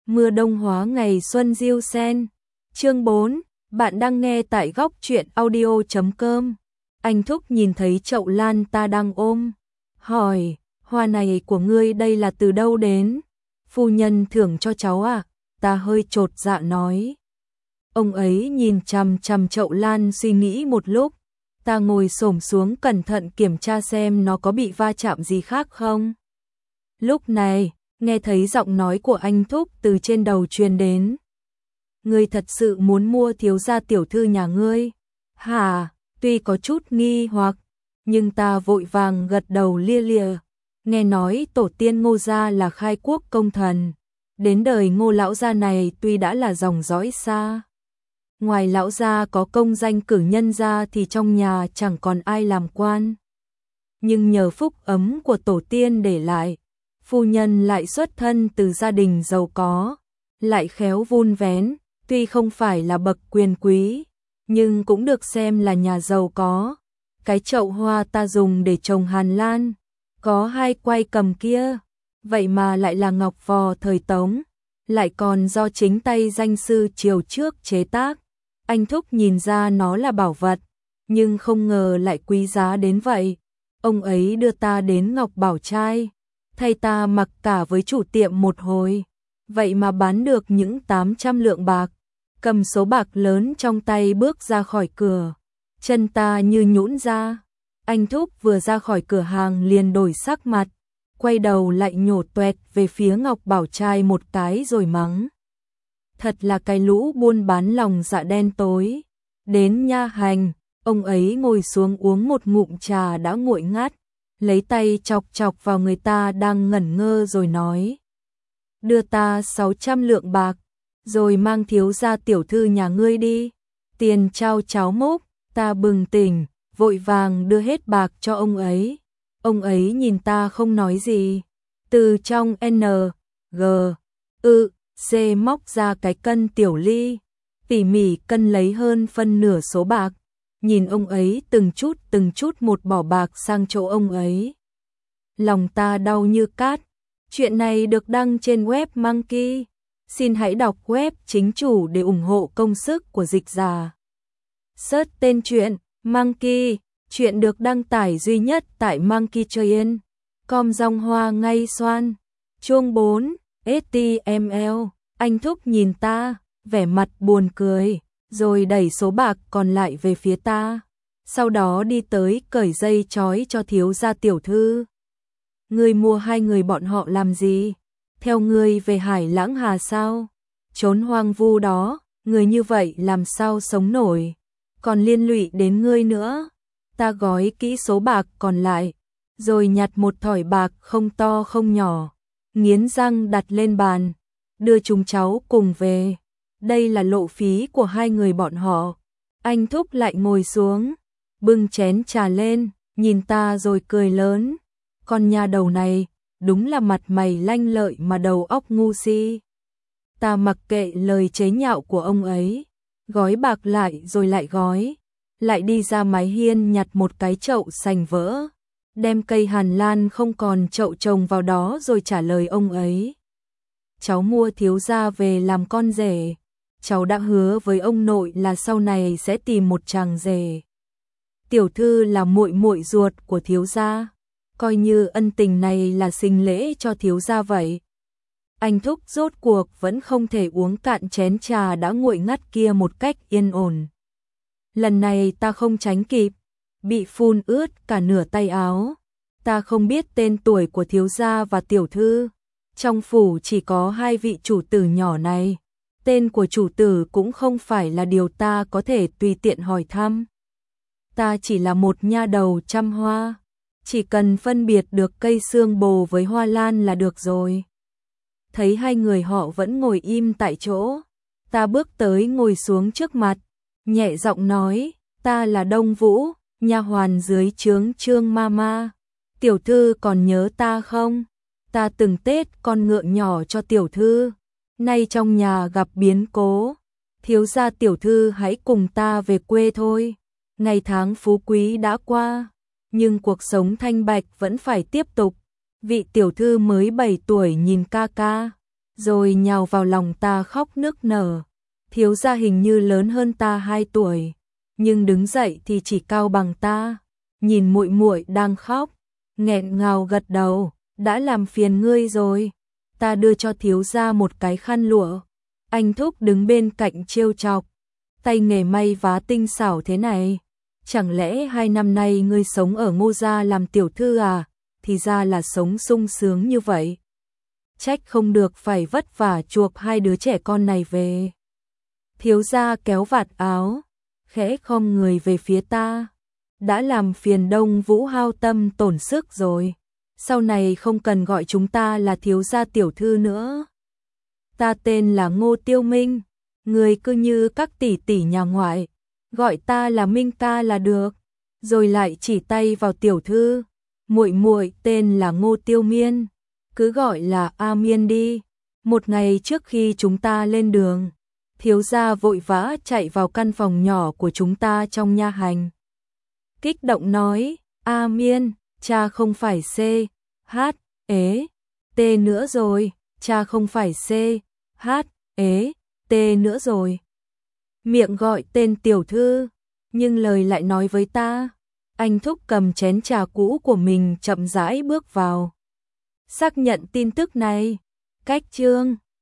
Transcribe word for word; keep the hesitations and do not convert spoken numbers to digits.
Mưa đông hóa ngày xuân diêu sen. Chương bốn, bạn đang nghe tại góc truyện audio chấm com. Anh Thúc nhìn thấy chậu lan ta đang ôm, hỏi, hoa này của ngươi đây là từ đâu đến? Phu nhân thưởng cho cháu à? Ta hơi chột dạ nói. Ông ấy nhìn chằm chằm chậu lan suy nghĩ một lúc. Ta ngồi xổm xuống cẩn thận kiểm tra xem nó có bị va chạm gì khác không. Lúc này, nghe thấy giọng nói của anh Thúc từ trên đầu truyền đến. Ngươi thật sự muốn mua thiếu gia tiểu thư nhà ngươi? Hả? Tuy có chút nghi hoặc, nhưng ta vội vàng gật đầu lia lịa. Nghe nói tổ tiên Ngô gia là khai quốc công thần. Đến đời Ngô lão gia này tuy đã là dòng dõi xa. Ngoài lão gia có công danh cử nhân ra thì trong nhà chẳng còn ai làm quan. Nhưng nhờ phúc ấm của tổ tiên để lại, phu nhân lại xuất thân từ gia đình giàu có, lại khéo vun vén, tuy không phải là bậc quyền quý, nhưng cũng được xem là nhà giàu có. Cái chậu hoa ta dùng để trồng hàn lan, có hai quai cầm kia, vậy mà lại là ngọc vò thời Tống, lại còn do chính tay danh sư triều trước chế tác. Anh Thúc nhìn ra nó là bảo vật, nhưng không ngờ lại quý giá đến vậy. Ông ấy đưa ta đến Ngọc Bảo Trai, thay ta mặc cả với chủ tiệm một hồi, vậy mà bán được những tám trăm lượng bạc. Cầm số bạc lớn trong tay bước ra khỏi cửa, chân ta như nhũn ra. Anh Thúc vừa ra khỏi cửa hàng liền đổi sắc mặt, quay đầu lại nhổ toẹt về phía Ngọc Bảo Trai một cái rồi mắng. Thật là cái lũ buôn bán lòng dạ đen tối. Đến nha hành, ông ấy ngồi xuống uống một ngụm trà đã nguội ngắt, lấy tay chọc chọc vào người ta đang ngẩn ngơ rồi nói. Đưa ta sáu trăm lượng bạc, rồi mang thiếu gia tiểu thư nhà ngươi đi. Tiền trao cháo múc, ta bừng tỉnh, vội vàng đưa hết bạc cho ông ấy. Ông ấy nhìn ta không nói gì, từ trong N, G, ư, C móc ra cái cân tiểu ly, tỉ mỉ cân lấy hơn phân nửa số bạc, nhìn ông ấy từng chút từng chút một bỏ bạc sang chỗ ông ấy. Lòng ta đau như cát. Chuyện này được đăng trên web Monkey. Xin hãy đọc web chính chủ để ủng hộ công sức của dịch giả. Search tên truyện Monkey, chuyện được đăng tải duy nhất tại Monkey Train. Com dòng hoa ngay xoan. Chương bốn, ếch ti em lờ. Anh Thúc nhìn ta, vẻ mặt buồn cười, rồi đẩy số bạc còn lại về phía ta. Sau đó đi tới cởi dây trói cho thiếu gia tiểu thư. Ngươi mua hai người bọn họ làm gì? Theo ngươi về Hải Lãng Hà sao? Trốn hoang vu đó, người như vậy làm sao sống nổi? Còn liên lụy đến ngươi nữa. Ta gói kỹ số bạc còn lại, rồi nhặt một thỏi bạc không to không nhỏ, nghiến răng đặt lên bàn, đưa chúng cháu cùng về. Đây là lộ phí của hai người bọn họ. Anh Thúc lại ngồi xuống, bưng chén trà lên, nhìn ta rồi cười lớn. Con nhà đầu này, đúng là mặt mày lanh lợi mà đầu óc ngu si. Ta mặc kệ lời chế nhạo của ông ấy, gói bạc lại rồi lại gói, lại đi ra mái hiên nhặt một cái chậu sành vỡ, đem cây hàn lan không còn chậu trồng vào đó rồi trả lời ông ấy. Cháu mua thiếu gia về làm con rể, cháu đã hứa với ông nội là sau này sẽ tìm một chàng rể. Tiểu thư là muội muội ruột của thiếu gia, coi như ân tình này là sinh lễ cho thiếu gia vậy. Anh Thúc rốt cuộc vẫn không thể uống cạn chén trà đã nguội ngắt kia một cách yên ổn. Lần này ta không tránh kịp, bị phun ướt cả nửa tay áo. Ta không biết tên tuổi của thiếu gia và tiểu thư. Trong phủ chỉ có hai vị chủ tử nhỏ này. Tên của chủ tử cũng không phải là điều ta có thể tùy tiện hỏi thăm. Ta chỉ là một nha đầu chăm hoa, chỉ cần phân biệt được cây xương bồ với hoa lan là được rồi. Thấy hai người họ vẫn ngồi im tại chỗ, ta bước tới ngồi xuống trước mặt, nhẹ giọng nói, ta là Đông Vũ, nha hoàn dưới trướng Trương Mama. Tiểu thư còn nhớ ta không? Ta từng tết con ngựa nhỏ cho tiểu thư, nay trong nhà gặp biến cố, thiếu gia tiểu thư hãy cùng ta về quê thôi. Ngày tháng phú quý đã qua, nhưng cuộc sống thanh bạch vẫn phải tiếp tục. Vị tiểu thư mới bảy tuổi nhìn ca ca, rồi nhào vào lòng ta khóc nức nở. Thiếu gia hình như lớn hơn ta hai tuổi, nhưng đứng dậy thì chỉ cao bằng ta. Nhìn muội muội đang khóc, nghẹn ngào gật đầu, đã làm phiền ngươi rồi. Ta đưa cho thiếu gia một cái khăn lụa. Anh Thúc đứng bên cạnh trêu chọc, tay nghề may vá tinh xảo thế này, chẳng lẽ hai năm nay ngươi sống ở Ngô gia làm tiểu thư à? Thì ra là sống sung sướng như vậy. Trách không được phải vất vả chuộc hai đứa trẻ con này về. Thiếu gia kéo vạt áo, khẽ khom người về phía ta. Đã làm phiền Đông Vũ hao tâm tổn sức rồi, sau này không cần gọi chúng ta là thiếu gia tiểu thư nữa. Ta tên là Ngô Tiêu Minh, người cứ như các tỷ tỷ nhà ngoại, gọi ta là Minh ca là được. Rồi lại chỉ tay vào tiểu thư, muội muội tên là Ngô Tiêu Miên, cứ gọi là A Miên đi. Một ngày trước khi chúng ta lên đường, thiếu gia vội vã chạy vào căn phòng nhỏ của chúng ta trong nha hành. Kích động nói, A Miên, cha không phải C, H, ế, T nữa rồi, cha không phải C, H, ế, T nữa rồi. Miệng gọi tên tiểu thư, nhưng lời lại nói với ta. Anh Thúc cầm chén trà cũ của mình chậm rãi bước vào. Xác nhận tin tức này, cách chương